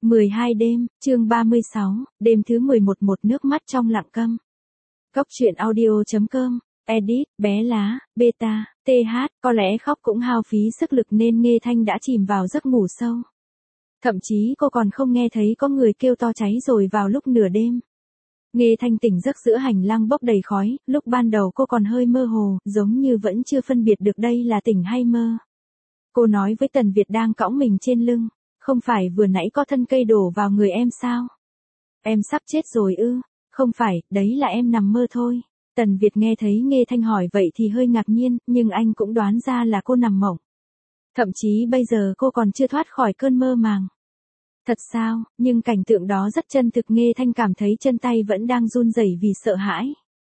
12 đêm, chương 36, đêm thứ 11 một nước mắt trong lặng câm. Cốc truyện audio.com, edit, bé lá, beta, th, có lẽ khóc cũng hao phí sức lực nên Nghê Thanh đã chìm vào giấc ngủ sâu. Thậm chí cô còn không nghe thấy có người kêu to cháy rồi vào lúc nửa đêm. Nghê Thanh tỉnh giấc giữa hành lang bốc đầy khói, lúc ban đầu cô còn hơi mơ hồ, giống như vẫn chưa phân biệt được đây là tỉnh hay mơ. Cô nói với Tần Việt đang cõng mình trên lưng. Không phải vừa nãy có thân cây đổ vào người em sao? Em sắp chết rồi ư? Không phải, đấy là em nằm mơ thôi. Tần Việt nghe thấy Nghê Thanh hỏi vậy thì hơi ngạc nhiên, nhưng anh cũng đoán ra là cô nằm mộng. Thậm chí bây giờ cô còn chưa thoát khỏi cơn mơ màng. Thật sao, nhưng cảnh tượng đó rất chân thực. Nghê Thanh cảm thấy chân tay vẫn đang run rẩy vì sợ hãi.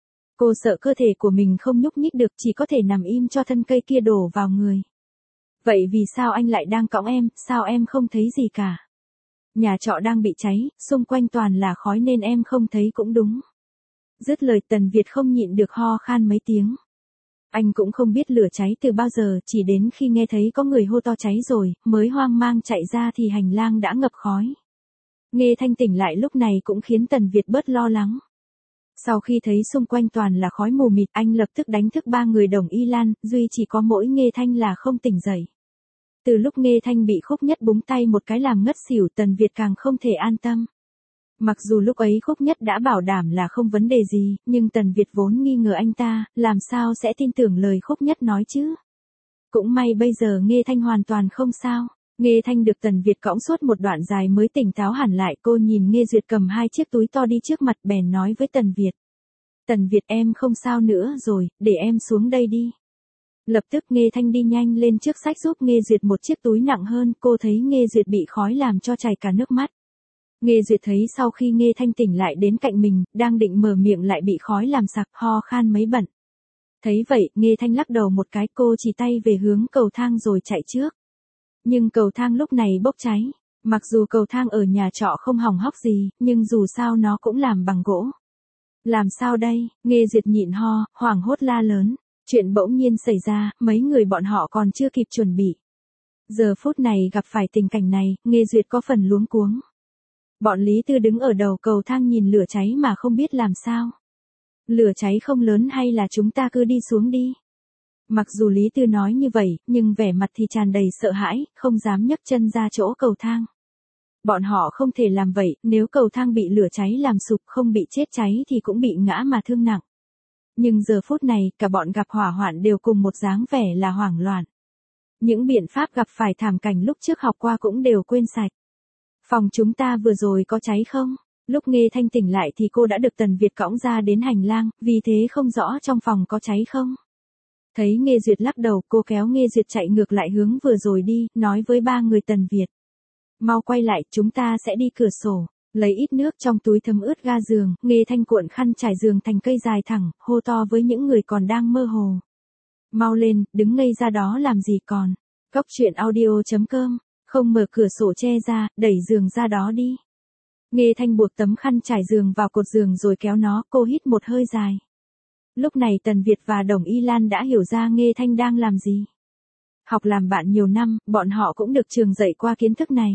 Cô sợ cơ thể của mình không nhúc nhích được, chỉ có thể nằm im cho thân cây kia đổ vào người. Vậy vì sao anh lại đang cõng em, sao em không thấy gì cả? Nhà trọ đang bị cháy, xung quanh toàn là khói nên em không thấy cũng đúng. Dứt lời Tần Việt không nhịn được ho khan mấy tiếng. Anh cũng không biết lửa cháy từ bao giờ, chỉ đến khi nghe thấy có người hô to cháy rồi, mới hoang mang chạy ra thì hành lang đã ngập khói. Nghê Thanh tỉnh lại lúc này cũng khiến Tần Việt bớt lo lắng. Sau khi thấy xung quanh toàn là khói mù mịt, anh lập tức đánh thức ba người Đồng Y Lan, duy chỉ có mỗi Nghê Thanh là không tỉnh dậy. Từ lúc Nghê Thanh bị Khúc Nhất búng tay một cái làm ngất xỉu, Tần Việt càng không thể an tâm. Mặc dù lúc ấy Khúc Nhất đã bảo đảm là không vấn đề gì, nhưng Tần Việt vốn nghi ngờ anh ta, làm sao sẽ tin tưởng lời Khúc Nhất nói chứ? Cũng may bây giờ Nghê Thanh hoàn toàn không sao. Nghê Thanh được Tần Việt cõng suốt một đoạn dài mới tỉnh táo hẳn lại. Cô nhìn Nghê Duyệt cầm hai chiếc túi to đi trước mặt bèn nói với Tần Việt. Tần Việt em không sao nữa rồi, để em xuống đây đi. Lập tức Nghê Thanh đi nhanh lên trước xách giúp Nghê Duyệt một chiếc túi nặng hơn. Cô thấy Nghê Duyệt bị khói làm cho chảy cả nước mắt. Nghê Duyệt thấy sau khi Nghê Thanh tỉnh lại đến cạnh mình, đang định mở miệng lại bị khói làm sặc, ho khan mấy bận. Thấy vậy, Nghê Thanh lắc đầu một cái, cô chỉ tay về hướng cầu thang rồi chạy trước. Nhưng cầu thang lúc này bốc cháy. Mặc dù cầu thang ở nhà trọ không hỏng hóc gì, nhưng dù sao nó cũng làm bằng gỗ. Làm sao đây? Nghê Duyệt nhịn ho, hoảng hốt la lớn. Chuyện bỗng nhiên xảy ra, mấy người bọn họ còn chưa kịp chuẩn bị. Giờ phút này gặp phải tình cảnh này, Nghê Duyệt có phần luống cuống. Bọn Lý Tư đứng ở đầu cầu thang nhìn lửa cháy mà không biết làm sao. Lửa cháy không lớn hay là chúng ta cứ đi xuống đi? Mặc dù Lý Tư nói như vậy, nhưng vẻ mặt thì tràn đầy sợ hãi, không dám nhấc chân ra chỗ cầu thang. Bọn họ không thể làm vậy, nếu cầu thang bị lửa cháy làm sụp không bị chết cháy thì cũng bị ngã mà thương nặng. Nhưng giờ phút này, cả bọn gặp hỏa hoạn đều cùng một dáng vẻ là hoảng loạn. Những biện pháp gặp phải thảm cảnh lúc trước học qua cũng đều quên sạch. Phòng chúng ta vừa rồi có cháy không? Lúc Nghê Thanh tỉnh lại thì cô đã được Tần Việt cõng ra đến hành lang, vì thế không rõ trong phòng có cháy không. Thấy Nghê Duyệt lắc đầu, cô kéo Nghê Duyệt chạy ngược lại hướng vừa rồi đi, nói với ba người Tần Việt. Mau quay lại, chúng ta sẽ đi cửa sổ. Lấy ít nước trong túi thấm ướt ga giường, Nghê Thanh cuộn khăn trải giường thành cây dài thẳng, hô to với những người còn đang mơ hồ. Mau lên, đứng ngây ra đó làm gì còn. Cốc truyện audio.com, không mở cửa sổ che ra, đẩy giường ra đó đi. Nghê Thanh buộc tấm khăn trải giường vào cột giường rồi kéo nó, cô hít một hơi dài. Lúc này Tần Việt và Đồng Y Lan đã hiểu ra Nghê Thanh đang làm gì. Học làm bạn nhiều năm, bọn họ cũng được trường dạy qua kiến thức này.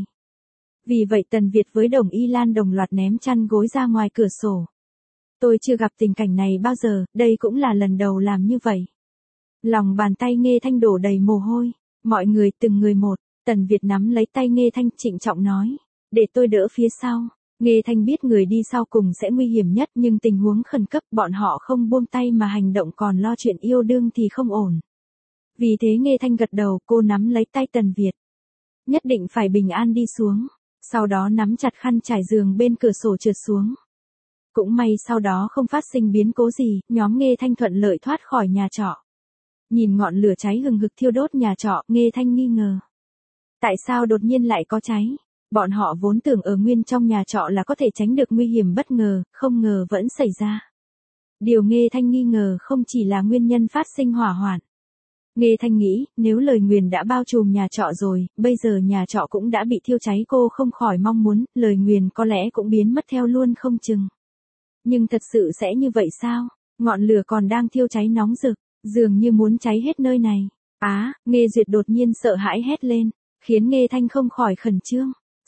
Vì vậy Tần Việt với Đồng Y Lan đồng loạt ném chăn gối ra ngoài cửa sổ. Tôi chưa gặp tình cảnh này bao giờ, đây cũng là lần đầu làm như vậy. Lòng bàn tay Nghê Thanh đổ đầy mồ hôi. Mọi người từng người một, Tần Việt nắm lấy tay Nghê Thanh trịnh trọng nói. Để tôi đỡ phía sau. Nghê Thanh biết người đi sau cùng sẽ nguy hiểm nhất nhưng tình huống khẩn cấp bọn họ không buông tay mà hành động còn lo chuyện yêu đương thì không ổn. Vì thế Nghê Thanh gật đầu, cô nắm lấy tay Tần Việt. Nhất định phải bình an đi xuống. Sau đó nắm chặt khăn trải giường bên cửa sổ trượt xuống. Cũng may sau đó không phát sinh biến cố gì, nhóm Nghê Thanh thuận lợi thoát khỏi nhà trọ. Nhìn ngọn lửa cháy hừng hực thiêu đốt nhà trọ, Nghê Thanh nghi ngờ. Tại sao đột nhiên lại có cháy? Bọn họ vốn tưởng ở nguyên trong nhà trọ là có thể tránh được nguy hiểm bất ngờ, không ngờ vẫn xảy ra. Điều Nghê Thanh nghi ngờ không chỉ là nguyên nhân phát sinh hỏa hoạn. Nghê Thanh nghĩ, nếu lời nguyền đã bao trùm nhà trọ rồi, bây giờ nhà trọ cũng đã bị thiêu cháy, cô không khỏi mong muốn, lời nguyền có lẽ cũng biến mất theo luôn không chừng. Nhưng thật sự sẽ như vậy sao? Ngọn lửa còn đang thiêu cháy nóng rực, dường như muốn cháy hết nơi này. Nghê Duyệt đột nhiên sợ hãi hét lên, khiến Nghê Thanh không khỏi khẩn trương.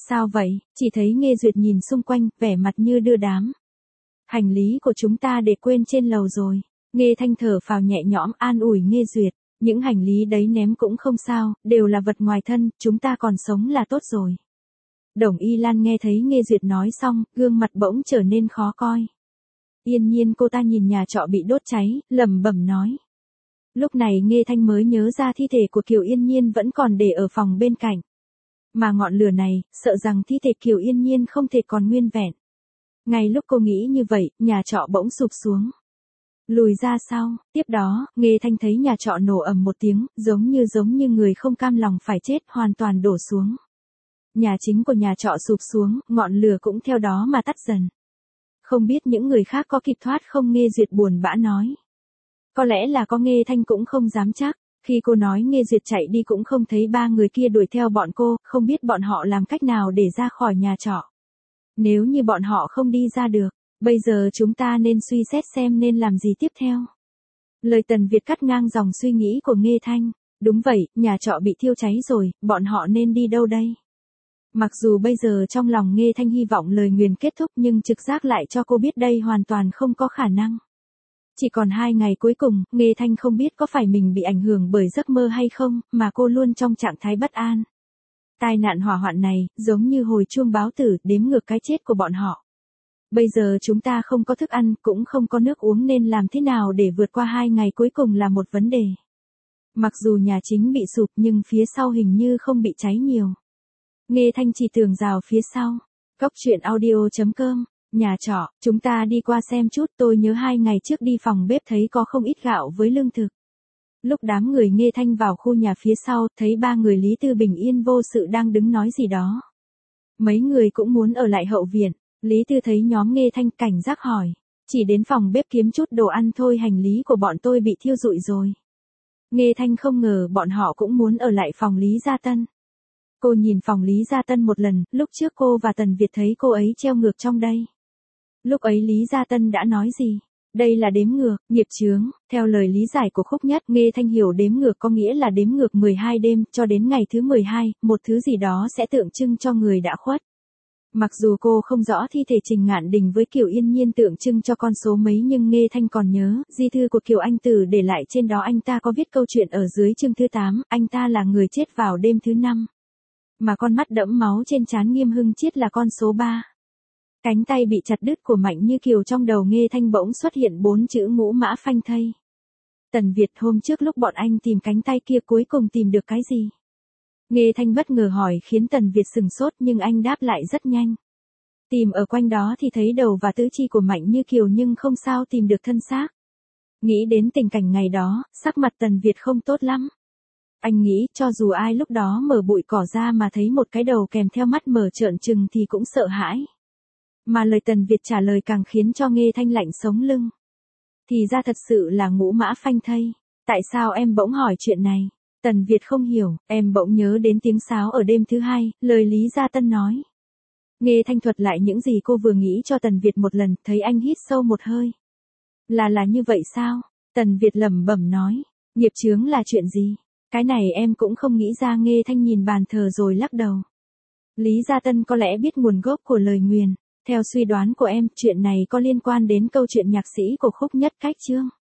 Sao vậy? Chỉ thấy Nghê Duyệt nhìn xung quanh, vẻ mặt như đưa đám. Hành lý của chúng ta để quên trên lầu rồi. Nghê Thanh thở phào nhẹ nhõm an ủi Nghê Duyệt. Những hành lý đấy ném cũng không sao, đều là vật ngoài thân, chúng ta còn sống là tốt rồi. Đồng Y Lan nghe thấy Nghê Duyệt nói xong, gương mặt bỗng trở nên khó coi. Yên nhiên cô ta nhìn nhà trọ bị đốt cháy, lẩm bẩm nói. Lúc này Nghê Thanh mới nhớ ra thi thể của Kiều Yên Nhiên vẫn còn để ở phòng bên cạnh. Mà ngọn lửa này, sợ rằng thi thể Kiều Yên Nhiên không thể còn nguyên vẹn. Ngay lúc cô nghĩ như vậy, nhà trọ bỗng sụp xuống. Lùi ra sau, tiếp đó, Nghê Thanh thấy nhà trọ nổ ầm một tiếng, giống như người không cam lòng phải chết, hoàn toàn đổ xuống. Nhà chính của nhà trọ sụp xuống, ngọn lửa cũng theo đó mà tắt dần. Không biết những người khác có kịp thoát không, Nghê Duyệt buồn bã nói. Có lẽ là có, Nghê Thanh cũng không dám chắc. Khi cô nói Nghê Duyệt chạy đi cũng không thấy ba người kia đuổi theo bọn cô, không biết bọn họ làm cách nào để ra khỏi nhà trọ. Nếu như bọn họ không đi ra được, bây giờ chúng ta nên suy xét xem nên làm gì tiếp theo. Lời Tần Việt cắt ngang dòng suy nghĩ của Nghê Thanh. Đúng vậy, nhà trọ bị thiêu cháy rồi, bọn họ nên đi đâu đây? Mặc dù bây giờ trong lòng Nghê Thanh hy vọng lời nguyền kết thúc nhưng trực giác lại cho cô biết đây hoàn toàn không có khả năng. Chỉ còn 2 ngày cuối cùng, Nghê Thanh không biết có phải mình bị ảnh hưởng bởi giấc mơ hay không, mà cô luôn trong trạng thái bất an. Tai nạn hỏa hoạn này, giống như hồi chuông báo tử, đếm ngược cái chết của bọn họ. Bây giờ chúng ta không có thức ăn, cũng không có nước uống nên làm thế nào để vượt qua 2 ngày cuối cùng là một vấn đề. Mặc dù nhà chính bị sụp nhưng phía sau hình như không bị cháy nhiều. Nghê Thanh chỉ tường rào phía sau. Cóc truyện audio.com. Nhà trọ, chúng ta đi qua xem chút, tôi nhớ 2 ngày trước đi phòng bếp thấy có không ít gạo với lương thực. Lúc đám người Nghê Thanh vào khu nhà phía sau, thấy 3 người Lý Tư bình yên vô sự đang đứng nói gì đó. Mấy người cũng muốn ở lại hậu viện. Lý Tư thấy nhóm Nghê Thanh cảnh giác hỏi. Chỉ đến phòng bếp kiếm chút đồ ăn thôi, hành lý của bọn tôi bị thiêu rụi rồi. Nghê Thanh không ngờ bọn họ cũng muốn ở lại phòng Lý Gia Tân. Cô nhìn phòng Lý Gia Tân một lần, lúc trước cô và Tần Việt thấy cô ấy treo ngược trong đây. Lúc ấy Lý Gia Tân đã nói gì? Đây là đếm ngược, nghiệp chướng, theo lời lý giải của Khúc Nhất, Nghê Thanh hiểu đếm ngược có nghĩa là đếm ngược 12 đêm, cho đến ngày thứ 12, một thứ gì đó sẽ tượng trưng cho người đã khuất. Mặc dù cô không rõ thi thể Trình Ngạn Đình với Kiều Yên Nhiên tượng trưng cho con số mấy nhưng Nghê Thanh còn nhớ, di thư của Kiều Anh Tử để lại trên đó anh ta có viết câu chuyện ở dưới chương thứ 8, anh ta là người chết vào đêm thứ 5. Mà con mắt đẫm máu trên trán Nghiêm Hưng Chiết là con số 3. Cánh tay bị chặt đứt của Mạnh Như Kiều, trong đầu Nghê Thanh bỗng xuất hiện 4 chữ ngũ mã phanh thây. Tần Việt, hôm trước lúc bọn anh tìm cánh tay kia cuối cùng tìm được cái gì? Nghê Thanh bất ngờ hỏi khiến Tần Việt sừng sốt nhưng anh đáp lại rất nhanh. Tìm ở quanh đó thì thấy đầu và tứ chi của Mạnh Như Kiều nhưng không sao tìm được thân xác. Nghĩ đến tình cảnh ngày đó, sắc mặt Tần Việt không tốt lắm. Anh nghĩ cho dù ai lúc đó mở bụi cỏ ra mà thấy một cái đầu kèm theo mắt mở trợn trừng thì cũng sợ hãi. Mà lời Tần Việt trả lời càng khiến cho Nghê Thanh lạnh sống lưng. Thì ra thật sự là ngũ mã phanh thây. Tại sao em bỗng hỏi chuyện này? Tần Việt không hiểu, em bỗng nhớ đến tiếng sáo ở đêm thứ 2, lời Lý Gia Tân nói. Nghê Thanh thuật lại những gì cô vừa nghĩ cho Tần Việt một lần, thấy anh hít sâu một hơi. Là như vậy sao? Tần Việt lẩm bẩm nói. Nghiệp chướng là chuyện gì? Cái này em cũng không nghĩ ra. Nghê Thanh nhìn bàn thờ rồi lắc đầu. Lý Gia Tân có lẽ biết nguồn gốc của lời nguyền. Theo suy đoán của em, chuyện này có liên quan đến câu chuyện nhạc sĩ của Khúc Nhất Cách Chương.